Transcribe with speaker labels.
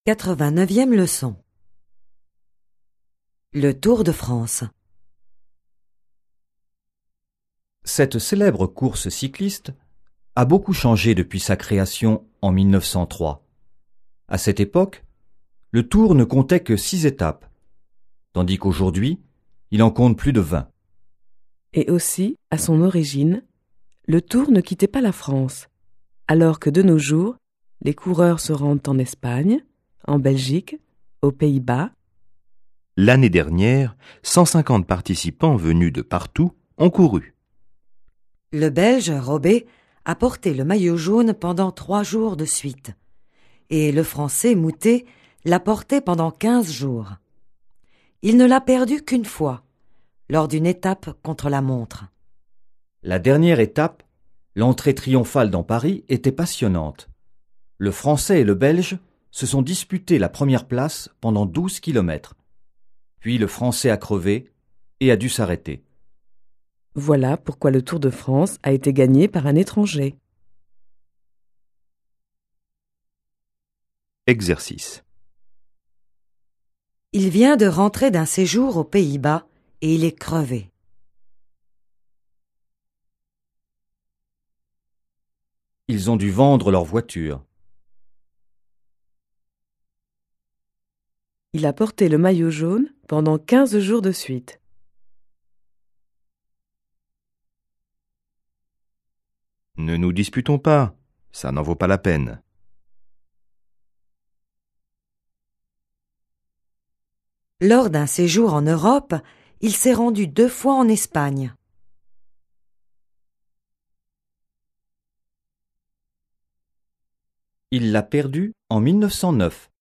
Speaker 1: 89e leçon. Le Tour de France.
Speaker 2: Cette célèbre course cycliste a beaucoup changé depuis sa création en 1903. À cette époque, le Tour ne comptait que 6 étapes, tandis qu'aujourd'hui, il en compte plus de 20.
Speaker 3: Et aussi, à son origine, le Tour ne quittait pas la France, alors que de nos jours, les coureurs se rendent en Espagne, en Belgique, aux Pays-Bas.
Speaker 4: L'année dernière, 150 participants venus de partout ont couru.
Speaker 1: Le Belge Robé a porté le maillot jaune pendant 3 jours de suite. Et le Français Moutet l'a porté pendant 15 jours. Il ne l'a perdu qu'une fois, lors d'une étape contre la montre.
Speaker 2: La dernière étape, l'entrée triomphale dans Paris, était passionnante. Le Français et le Belge se sont disputés la première place pendant 12 kilomètres. Puis le Français a crevé et a dû s'arrêter.
Speaker 3: Voilà pourquoi le Tour de France a été gagné par un étranger.
Speaker 4: Exercice.
Speaker 1: Il vient de rentrer d'un séjour aux Pays-Bas et il est crevé.
Speaker 2: Ils ont dû vendre leur voiture.
Speaker 3: Il a porté le maillot jaune pendant 15 jours de suite.
Speaker 4: Ne nous disputons pas, ça n'en vaut pas la peine.
Speaker 1: Lors d'un séjour en Europe, il s'est rendu 2 fois en Espagne.
Speaker 2: Il l'a perdu en 1909.